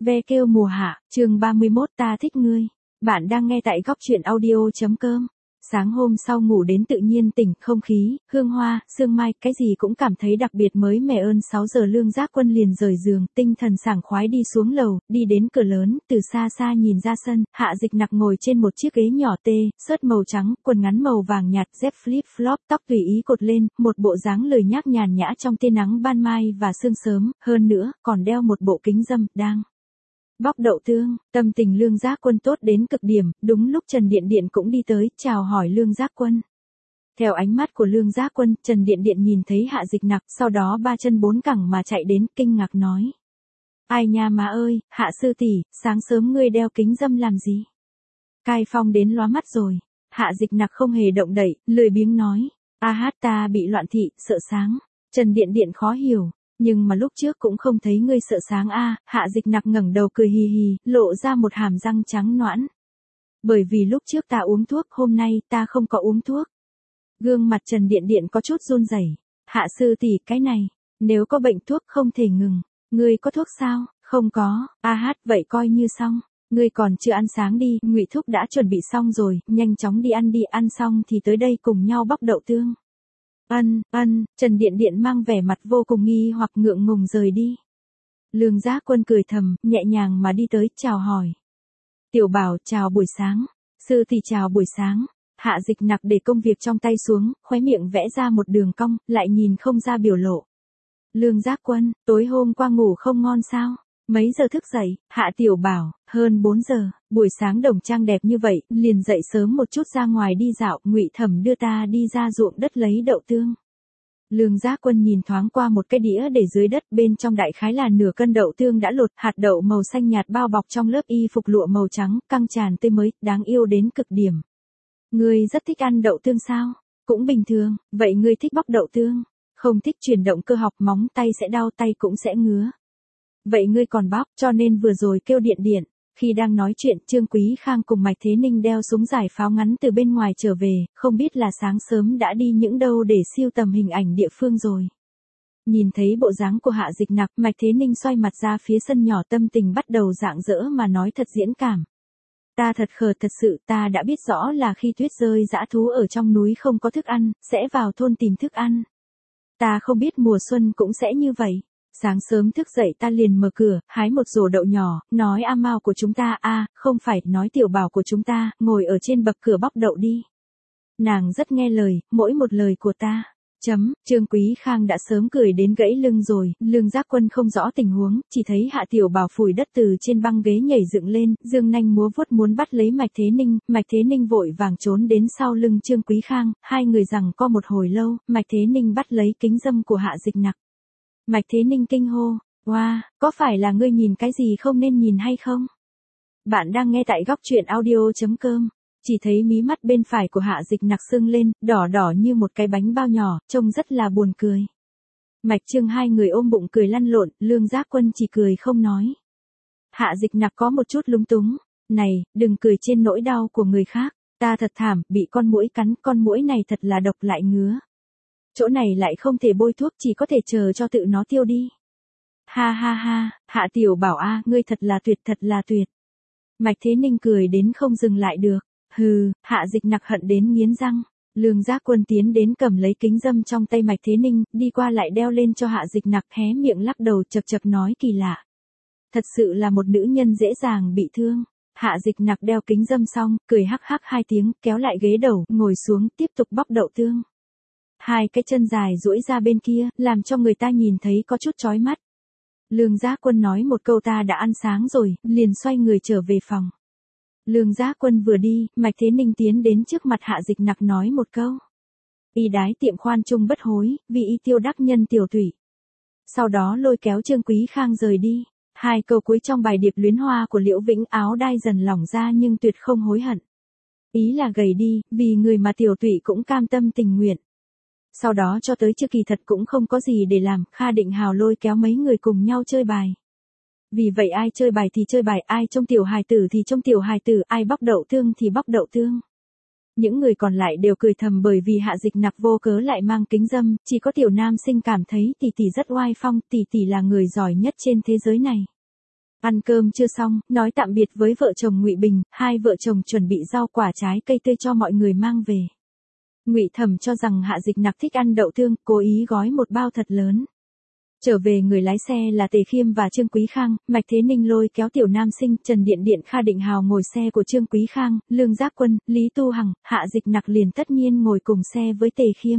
Ve kêu mùa hạ, chương 31 ta thích ngươi. Bạn đang nghe tại góc truyện audio.com. Sáng hôm sau ngủ đến tự nhiên tỉnh, không khí, hương hoa, sương mai, cái gì cũng cảm thấy đặc biệt mới mẻ. 6 giờ Lương Giác Quân liền rời giường, tinh thần sảng khoái đi xuống lầu, đi đến cửa lớn, từ xa xa nhìn ra sân, Hạ Dịch Nặc ngồi trên một chiếc ghế nhỏ tê, sớt màu trắng, quần ngắn màu vàng nhạt, dép flip flop, tóc tùy ý cột lên, một bộ dáng lười nhác nhàn nhã trong tia nắng ban mai và sương sớm, hơn nữa, còn đeo một bộ kính râm, đang bóc đậu tương. Tâm tình Lương Giác Quân tốt đến cực điểm, đúng lúc Trần Điện Điện cũng đi tới, chào hỏi Lương Giác Quân. Theo ánh mắt của Lương Giác Quân, Trần Điện Điện nhìn thấy Hạ Dịch Nặc, sau đó ba chân bốn cẳng mà chạy đến, kinh ngạc nói. Ai nha má ơi, Hạ sư tỷ, sáng sớm ngươi đeo kính râm làm gì? Cai phong đến lóa mắt rồi. Hạ Dịch Nặc không hề động đậy, lười biếng nói. Ta bị loạn thị, sợ sáng. Trần Điện Điện khó hiểu. Nhưng mà lúc trước cũng không thấy ngươi sợ sáng a. Hạ Dịch Nặc ngẩng đầu cười hì hì, lộ ra một hàm răng trắng nõn. Bởi vì lúc trước ta uống thuốc, hôm nay ta không có uống thuốc. Gương mặt Trần Điện Điện có chút run rẩy. Hạ sư tỷ, cái này, nếu có bệnh thuốc không thể ngừng. Ngươi có thuốc sao? Không có. Vậy coi như xong. Ngươi còn chưa ăn sáng đi, Ngụy thúc đã chuẩn bị xong rồi, nhanh chóng đi, ăn xong thì tới đây cùng nhau bóc đậu tương. Trần Điện Điện mang vẻ mặt vô cùng nghi hoặc ngượng ngùng rời đi. Lương Giác Quân cười thầm, nhẹ nhàng mà đi tới, chào hỏi. Tiểu Bảo, chào buổi sáng. Sư thì chào buổi sáng. Hạ Dịch Nặc để công việc trong tay xuống, khóe miệng vẽ ra một đường cong, lại nhìn không ra biểu lộ. Lương Giác Quân, tối hôm qua ngủ không ngon sao? Mấy giờ thức dậy? Hạ Tiểu Bảo, hơn 4 giờ, buổi sáng đồng trang đẹp như vậy, liền dậy sớm một chút ra ngoài đi dạo, Ngụy Thẩm đưa ta đi ra ruộng đất lấy đậu tương. Lương Giác Quân nhìn thoáng qua một cái đĩa để dưới đất, bên trong đại khái là nửa cân đậu tương đã lột, hạt đậu màu xanh nhạt bao bọc trong lớp y phục lụa màu trắng, căng tràn tươi mới, đáng yêu đến cực điểm. Ngươi rất thích ăn đậu tương sao? Cũng bình thường, vậy ngươi thích bóc đậu tương? Không thích chuyển động cơ học, móng tay sẽ đau, tay cũng sẽ ngứa. Vậy ngươi còn bóc, cho nên vừa rồi kêu Điện Điện. Khi đang nói chuyện, Trương Quý Khang cùng Mạch Thế Ninh đeo súng giải pháo ngắn từ bên ngoài trở về, không biết là sáng sớm đã đi những đâu để siêu tầm hình ảnh địa phương rồi. Nhìn thấy bộ dáng của Hạ Dịch Nặc, Mạch Thế Ninh xoay mặt ra phía sân nhỏ, tâm tình bắt đầu rạng rỡ mà nói thật diễn cảm. Ta thật khờ, thật sự, ta đã biết rõ là khi tuyết rơi dã thú ở trong núi không có thức ăn, sẽ vào thôn tìm thức ăn. Ta không biết mùa xuân cũng sẽ như vậy. Sáng sớm thức dậy ta liền mở cửa, hái một rổ đậu nhỏ, nói A Mao của chúng ta, không phải, nói Tiểu Bảo của chúng ta, ngồi ở trên bậc cửa bóc đậu đi. Nàng rất nghe lời, mỗi một lời của ta. Trương Quý Khang đã sớm cười đến gãy lưng rồi, Lương Giác Quân không rõ tình huống, chỉ thấy Hạ Tiểu Bảo phủi đất từ trên băng ghế nhảy dựng lên, dương nanh múa vuốt muốn bắt lấy Mạch Thế Ninh vội vàng trốn đến sau lưng Trương Quý Khang, hai người giằng co một hồi lâu, Mạch Thế Ninh bắt lấy kính râm của Hạ Dịch Nặc. Mạch Thế Ninh kinh hô, wow, có phải là ngươi nhìn cái gì không nên nhìn hay không? Bạn đang nghe tại góc truyện audio.com. Chỉ thấy mí mắt bên phải của Hạ Dịch Nặc sưng lên, đỏ đỏ như một cái bánh bao nhỏ, trông rất là buồn cười. Mạch Trương hai người ôm bụng cười lăn lộn, Lương Giác Quân chỉ cười không nói. Hạ Dịch Nặc có một chút lúng túng. Này, đừng cười trên nỗi đau của người khác, ta thật thảm, bị con muỗi cắn, con muỗi này thật là độc lại ngứa. Chỗ này lại không thể bôi thuốc, chỉ có thể chờ cho tự nó tiêu đi. Ha, Hạ Tiểu Bảo ngươi thật là tuyệt. Mạch Thế Ninh cười đến không dừng lại được. Hừ, Hạ Dịch Nặc hận đến nghiến răng. Lương Giác Quân tiến đến cầm lấy kính râm trong tay Mạch Thế Ninh, đi qua lại đeo lên cho Hạ Dịch Nặc, hé miệng lắc đầu chật chật nói kỳ lạ. Thật sự là một nữ nhân dễ dàng bị thương. Hạ Dịch Nặc đeo kính râm xong, cười hắc hắc hai tiếng, kéo lại ghế đầu, ngồi xuống, tiếp tục bóc đậu tương. Hai cái chân dài duỗi ra bên kia, làm cho người ta nhìn thấy có chút chói mắt. Lương Giác Quân nói một câu ta đã ăn sáng rồi, liền xoay người trở về phòng. Lương Giác Quân vừa đi, Mạch Thế Ninh tiến đến trước mặt Hạ Dịch Nặc nói một câu. Y đái tiệm khoan trung bất hối, vì y tiêu đắc nhân tiểu thủy. Sau đó lôi kéo Trương Quý Khang rời đi. Hai câu cuối trong bài điệp luyến hoa của Liễu Vĩnh áo đai dần lỏng ra nhưng tuyệt không hối hận. Ý là gầy đi, vì người mà tiểu thủy cũng cam tâm tình nguyện. Sau đó cho tới chưa kỳ thật cũng không có gì để làm, Kha Định Hào lôi kéo mấy người cùng nhau chơi bài. Vì vậy ai chơi bài thì chơi bài, ai trông tiểu hài tử thì trông tiểu hài tử, ai bóc đậu tương thì bóc đậu tương. Những người còn lại đều cười thầm bởi vì Hạ Dịch Nặc vô cớ lại mang kính râm, chỉ có tiểu nam sinh cảm thấy tỷ tỷ rất oai phong, tỷ tỷ là người giỏi nhất trên thế giới này. Ăn cơm chưa xong, nói tạm biệt với vợ chồng Ngụy Bình, hai vợ chồng chuẩn bị rau quả trái cây tươi cho mọi người mang về. Ngụy Thẩm cho rằng Hạ Dịch Nặc thích ăn đậu tương, cố ý gói một bao thật lớn. Trở về người lái xe là Tề Khiêm và Trương Quý Khang, Mạch Thế Ninh lôi kéo Tiểu Nam Sinh, Trần Điện Điện Kha Định Hào ngồi xe của Trương Quý Khang, Lương Giác Quân, Lý Tu Hằng, Hạ Dịch Nặc liền tất nhiên ngồi cùng xe với Tề Khiêm.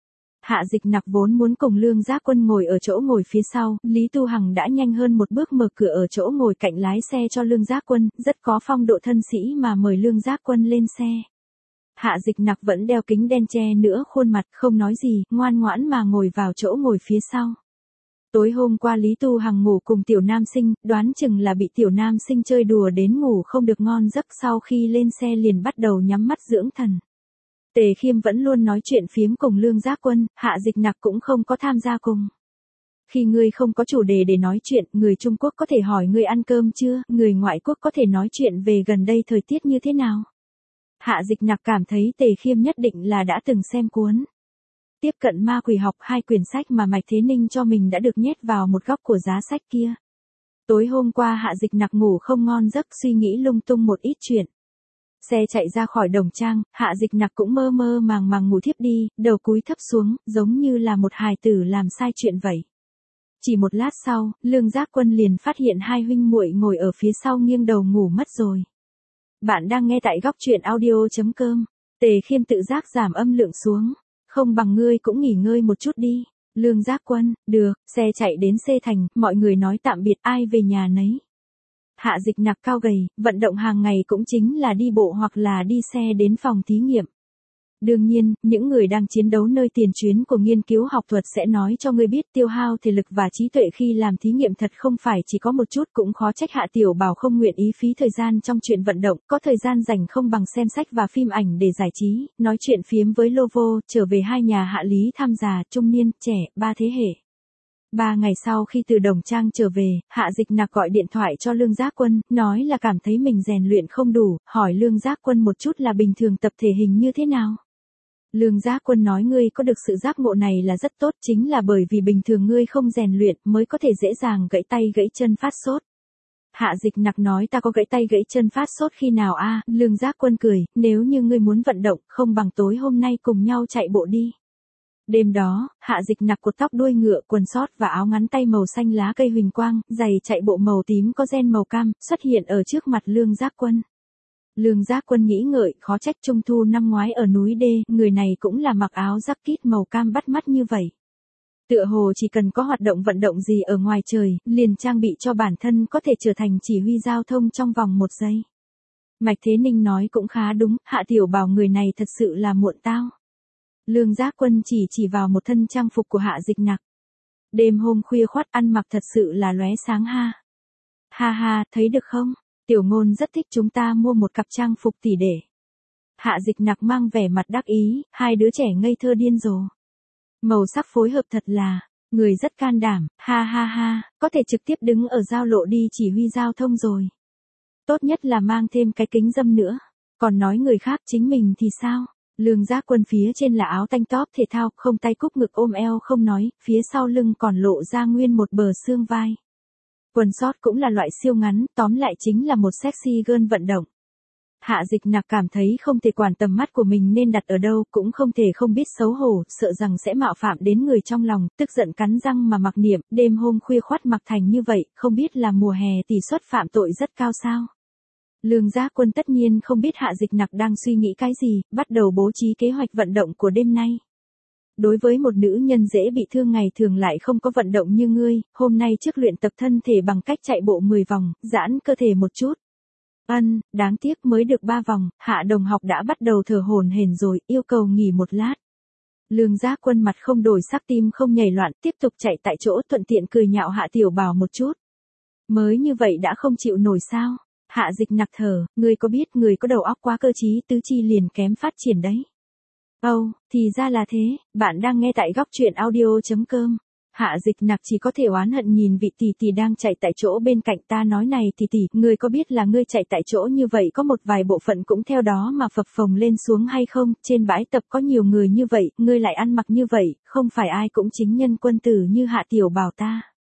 Hạ Dịch Nặc vốn muốn cùng Lương Giác Quân ngồi ở chỗ ngồi phía sau, Lý Tu Hằng đã nhanh hơn một bước mở cửa ở chỗ ngồi cạnh lái xe cho Lương Giác Quân, rất có phong độ thân sĩ mà mời Lương Giác Quân lên xe. Hạ Dịch Nặc vẫn đeo kính đen che nửa khuôn mặt, không nói gì, ngoan ngoãn mà ngồi vào chỗ ngồi phía sau. Tối hôm qua Lý Tu Hằng ngủ cùng Tiểu Nam Sinh, đoán chừng là bị Tiểu Nam Sinh chơi đùa đến ngủ không được ngon giấc, sau khi lên xe liền bắt đầu nhắm mắt dưỡng thần. Tề Khiêm vẫn luôn nói chuyện phiếm cùng Lương Giác Quân, Hạ Dịch Nặc cũng không có tham gia cùng. Khi ngươi không có chủ đề để nói chuyện, người Trung Quốc có thể hỏi ngươi ăn cơm chưa, người ngoại quốc có thể nói chuyện về gần đây thời tiết như thế nào. Hạ Dịch Nặc cảm thấy Tề Khiêm nhất định là đã từng xem cuốn Tiếp cận ma quỷ học, hai quyển sách mà Mạch Thế Ninh cho mình đã được nhét vào một góc của giá sách kia. Tối hôm qua Hạ Dịch Nặc ngủ không ngon giấc, suy nghĩ lung tung một ít chuyện. Xe chạy ra khỏi Đồng Trang, Hạ Dịch Nặc cũng mơ mơ màng màng ngủ thiếp đi, đầu cúi thấp xuống, giống như là một hài tử làm sai chuyện vậy. Chỉ một lát sau, Lương Giác Quân liền phát hiện hai huynh muội ngồi ở phía sau nghiêng đầu ngủ mất rồi. Bạn đang nghe tại góc truyện audio.com. Tề Khiêm tự giác giảm âm lượng xuống. Không bằng ngươi cũng nghỉ ngơi một chút đi. Lương Giác Quân, được, xe chạy đến C Thành, mọi người nói tạm biệt, ai về nhà nấy. Hạ Dịch Nặc cao gầy, vận động hàng ngày cũng chính là đi bộ hoặc là đi xe đến phòng thí nghiệm. Đương nhiên, những người đang chiến đấu nơi tiền chuyến của nghiên cứu học thuật sẽ nói cho ngươi biết tiêu hao thể lực và trí tuệ khi làm thí nghiệm thật không phải chỉ có một chút, cũng khó trách Hạ Tiểu Bảo không nguyện ý phí thời gian trong chuyện vận động, có thời gian rảnh không bằng xem sách và phim ảnh để giải trí, nói chuyện phiếm với Lovo, trở về hai nhà Hạ Lý tham già, trung niên, trẻ, ba thế hệ. 3 ngày sau khi từ Đồng Trang trở về, Hạ Dịch Nặc gọi điện thoại cho Lương Giác Quân, nói là cảm thấy mình rèn luyện không đủ, hỏi Lương Giác Quân một chút là bình thường tập thể hình như thế nào. Lương Giác Quân nói ngươi có được sự giác ngộ này là rất tốt, chính là bởi vì bình thường ngươi không rèn luyện mới có thể dễ dàng gãy tay gãy chân phát sốt. Hạ Dịch Nặc nói ta có gãy tay gãy chân phát sốt khi nào a? Lương Giác Quân cười, nếu như ngươi muốn vận động, không bằng tối hôm nay cùng nhau chạy bộ đi. Đêm đó, Hạ Dịch Nặc cột tóc đuôi ngựa, quần sót và áo ngắn tay màu xanh lá cây huỳnh quang, giày chạy bộ màu tím có ren màu cam, xuất hiện ở trước mặt Lương Giác Quân. Lương Giác Quân nghĩ ngợi, khó trách Trung thu năm ngoái ở núi D, người này cũng là mặc áo jacket màu cam bắt mắt như vậy. Tựa hồ chỉ cần có hoạt động vận động gì ở ngoài trời, liền trang bị cho bản thân có thể trở thành chỉ huy giao thông trong vòng 1 giây. Mạch Thế Ninh nói cũng khá đúng, Hạ Tiểu Bảo người này thật sự là muộn tao. Lương Giác Quân chỉ vào một thân trang phục của Hạ Dịch Nặc. Đêm hôm khuya khoắt ăn mặc thật sự là lóe sáng ha. Ha ha, thấy được không? Tiểu Ngôn rất thích chúng ta mua một cặp trang phục tỷ để. Hạ Dịch Nặc mang vẻ mặt đắc ý, hai đứa trẻ ngây thơ điên rồ. Màu sắc phối hợp thật là, người rất can đảm, ha ha ha, có thể trực tiếp đứng ở giao lộ đi chỉ huy giao thông rồi. Tốt nhất là mang thêm cái kính râm nữa. Còn nói người khác chính mình thì sao? Lương Giác Quân phía trên là áo tanh top thể thao, không tay cúc ngực ôm eo không nói, phía sau lưng còn lộ ra nguyên một bờ xương vai. Quần sót cũng là loại siêu ngắn, tóm lại chính là một sexy girl vận động. Hạ Dịch Nặc cảm thấy không thể quản tầm mắt của mình nên đặt ở đâu, cũng không thể không biết xấu hổ, sợ rằng sẽ mạo phạm đến người trong lòng, tức giận cắn răng mà mặc niệm, đêm hôm khuya khoắt mặc thành như vậy, không biết là mùa hè tỷ suất phạm tội rất cao sao. Lương Giác Quân tất nhiên không biết Hạ Dịch Nặc đang suy nghĩ cái gì, bắt đầu bố trí kế hoạch vận động của đêm nay. Đối với một nữ nhân dễ bị thương ngày thường lại không có vận động như ngươi, hôm nay trước luyện tập thân thể bằng cách chạy bộ 10 vòng, giãn cơ thể một chút. Đáng tiếc mới được 3 vòng, Hạ đồng học đã bắt đầu thở hổn hển rồi, yêu cầu nghỉ một lát. Lương Giác Quân mặt không đổi sắc, tim không nhảy loạn, tiếp tục chạy tại chỗ, thuận tiện cười nhạo Hạ Tiểu Bảo một chút. Mới như vậy đã không chịu nổi sao? Hạ Dịch Nặc thở, ngươi có biết người có đầu óc quá cơ trí, tứ chi liền kém phát triển đấy. Thì ra là thế, bạn đang nghe tại góc truyện audio.com. Hạ Dịch Nặc chỉ có thể oán hận nhìn vị tỷ tỷ đang chạy tại chỗ bên cạnh, ta nói này tỷ tỷ, ngươi có biết là ngươi chạy tại chỗ như vậy có một vài bộ phận cũng theo đó mà phập phồng lên xuống hay không, trên bãi tập có nhiều người như vậy, ngươi lại ăn mặc như vậy, không phải ai cũng chính nhân quân tử như Hạ Tiểu Bảo ta.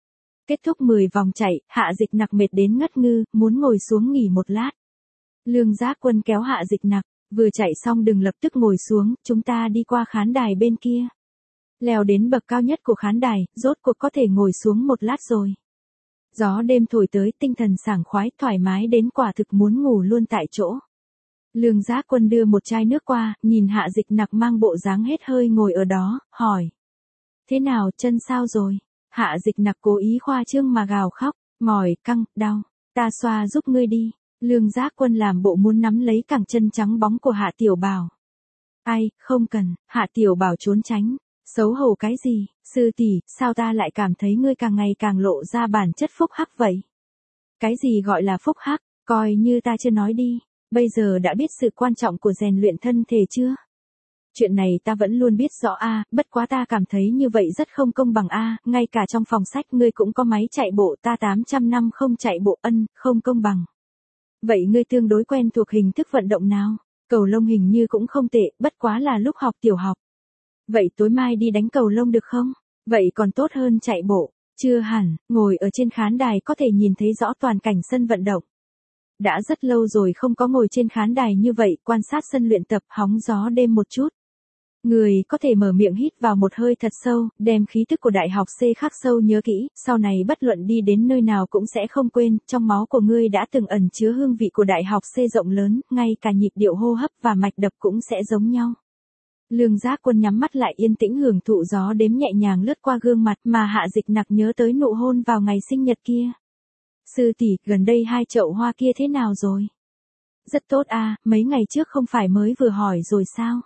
Kết thúc 10 vòng chạy, Hạ Dịch Nặc mệt đến ngất ngư, muốn ngồi xuống nghỉ một lát. Lương Giác Quân kéo Hạ Dịch Nặc, vừa chạy xong đừng lập tức ngồi xuống, chúng ta đi qua khán đài bên kia. Leo đến bậc cao nhất của khán đài, rốt cuộc có thể ngồi xuống một lát rồi. Gió đêm thổi tới, tinh thần sảng khoái, thoải mái đến quả thực muốn ngủ luôn tại chỗ. Lương Giác Quân đưa một chai nước qua, nhìn Hạ Dịch Nặc mang bộ dáng hết hơi ngồi ở đó, hỏi. Thế nào, chân sao rồi? Hạ Dịch Nặc cố ý khoa trương mà gào khóc, mỏi, căng, đau. Ta xoa giúp ngươi đi. Lương Giác Quân làm bộ muốn nắm lấy cẳng chân trắng bóng của Hạ Tiểu Bảo. Ai, không cần, Hạ Tiểu Bảo trốn tránh. Xấu hổ cái gì, sư tỷ, sao ta lại cảm thấy ngươi càng ngày càng lộ ra bản chất phúc hắc vậy? Cái gì gọi là phúc hắc, coi như ta chưa nói đi, bây giờ đã biết sự quan trọng của rèn luyện thân thể chưa? Chuyện này ta vẫn luôn biết rõ a, bất quá ta cảm thấy như vậy rất không công bằng a, ngay cả trong phòng sách ngươi cũng có máy chạy bộ, ta 800 năm không chạy bộ, không công bằng. Vậy ngươi tương đối quen thuộc hình thức vận động nào? Cầu lông hình như cũng không tệ, bất quá là lúc học tiểu học. Vậy tối mai đi đánh cầu lông được không? Vậy còn tốt hơn chạy bộ. Chưa hẳn, ngồi ở trên khán đài có thể nhìn thấy rõ toàn cảnh sân vận động. Đã rất lâu rồi không có ngồi trên khán đài như vậy, quan sát sân luyện tập, hóng gió đêm một chút. Người có thể mở miệng hít vào một hơi thật sâu, đem khí tức của đại học C khắc sâu nhớ kỹ, sau này bất luận đi đến nơi nào cũng sẽ không quên, trong máu của ngươi đã từng ẩn chứa hương vị của đại học C rộng lớn, ngay cả nhịp điệu hô hấp và mạch đập cũng sẽ giống nhau. Lương Giác Quân nhắm mắt lại yên tĩnh hưởng thụ gió đếm nhẹ nhàng lướt qua gương mặt mà Hạ Dịch Nặc nhớ tới nụ hôn vào ngày sinh nhật kia. Sư tỷ, gần đây 2 chậu hoa kia thế nào rồi? Rất tốt a, mấy ngày trước không phải mới vừa hỏi rồi sao?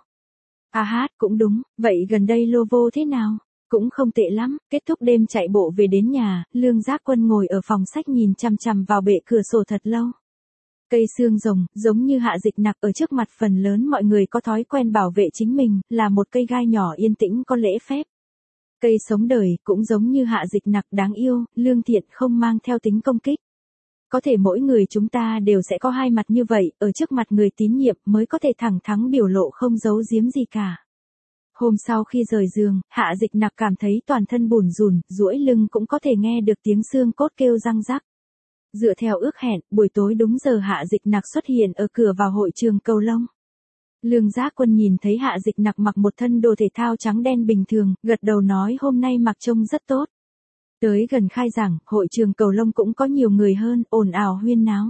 Cũng đúng, vậy gần đây lô vô thế nào? Cũng không tệ lắm, kết thúc đêm chạy bộ về đến nhà, Lương Giác Quân ngồi ở phòng sách nhìn chằm chằm vào bệ cửa sổ thật lâu. Cây xương rồng, giống như Hạ Dịch Nặc ở trước mặt phần lớn mọi người có thói quen bảo vệ chính mình, là một cây gai nhỏ yên tĩnh có lễ phép. Cây sống đời, cũng giống như Hạ Dịch Nặc đáng yêu, lương thiện không mang theo tính công kích. Có thể mỗi người chúng ta đều sẽ có hai mặt như vậy, ở trước mặt người tín nhiệm mới có thể thẳng thắn biểu lộ không giấu giếm gì cả. Hôm sau khi rời giường, Hạ Dịch Nặc cảm thấy toàn thân bủn rủn, duỗi lưng cũng có thể nghe được tiếng xương cốt kêu răng rắc. Dựa theo ước hẹn, buổi tối đúng giờ Hạ Dịch Nặc xuất hiện ở cửa vào hội trường cầu lông. Lương Giác Quân nhìn thấy Hạ Dịch Nặc mặc một thân đồ thể thao trắng đen bình thường, gật đầu nói hôm nay mặc trông rất tốt. Tới gần khai giảng, hội trường cầu lông cũng có nhiều người hơn, ồn ào huyên náo.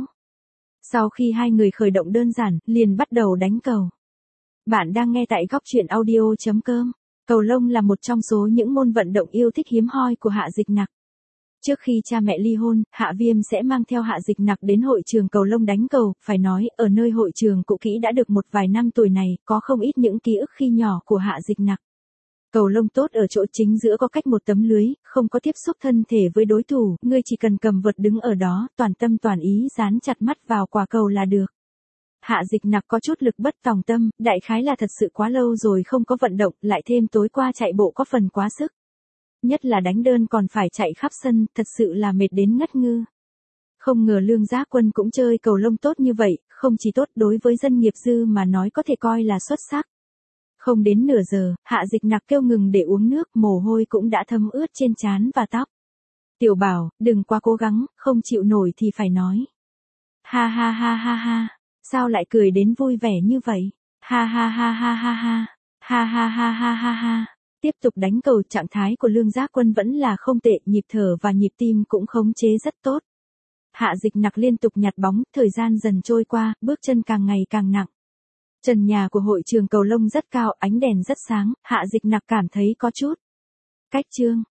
Sau khi hai người khởi động đơn giản, liền bắt đầu đánh cầu. Bạn đang nghe tại góc truyện audio.com. Cầu lông là một trong số những môn vận động yêu thích hiếm hoi của Hạ Dịch Nặc. Trước khi cha mẹ ly hôn, Hạ Viêm sẽ mang theo Hạ Dịch Nặc đến hội trường cầu lông đánh cầu, phải nói, ở nơi hội trường cũ kỹ đã được một vài năm tuổi này, có không ít những ký ức khi nhỏ của Hạ Dịch Nặc. Cầu lông tốt ở chỗ chính giữa có cách một tấm lưới, không có tiếp xúc thân thể với đối thủ, ngươi chỉ cần cầm vợt đứng ở đó, toàn tâm toàn ý dán chặt mắt vào quả cầu là được. Hạ Dịch Nặc có chút lực bất tòng tâm, đại khái là thật sự quá lâu rồi không có vận động, lại thêm tối qua chạy bộ có phần quá sức. Nhất là đánh đơn còn phải chạy khắp sân, thật sự là mệt đến ngất ngư. Không ngờ Lương Giác Quân cũng chơi cầu lông tốt như vậy, không chỉ tốt đối với dân nghiệp dư mà nói có thể coi là xuất sắc. Không đến nửa giờ, Hạ Dịch Nặc kêu ngừng để uống nước, mồ hôi cũng đã thấm ướt trên trán và tóc. Tiểu Bảo, đừng quá cố gắng, không chịu nổi thì phải nói. Ha ha ha ha ha, sao lại cười đến vui vẻ như vậy? Ha ha ha ha ha ha, ha ha ha ha ha ha. Tiếp tục đánh cầu, trạng thái của Lương Giác Quân vẫn là không tệ, nhịp thở và nhịp tim cũng khống chế rất tốt. Hạ Dịch Nặc liên tục nhặt bóng, thời gian dần trôi qua, bước chân càng ngày càng nặng. Trần nhà của hội trường cầu lông rất cao, ánh đèn rất sáng, Hạ Dịch Nặc cảm thấy có chút cách chương.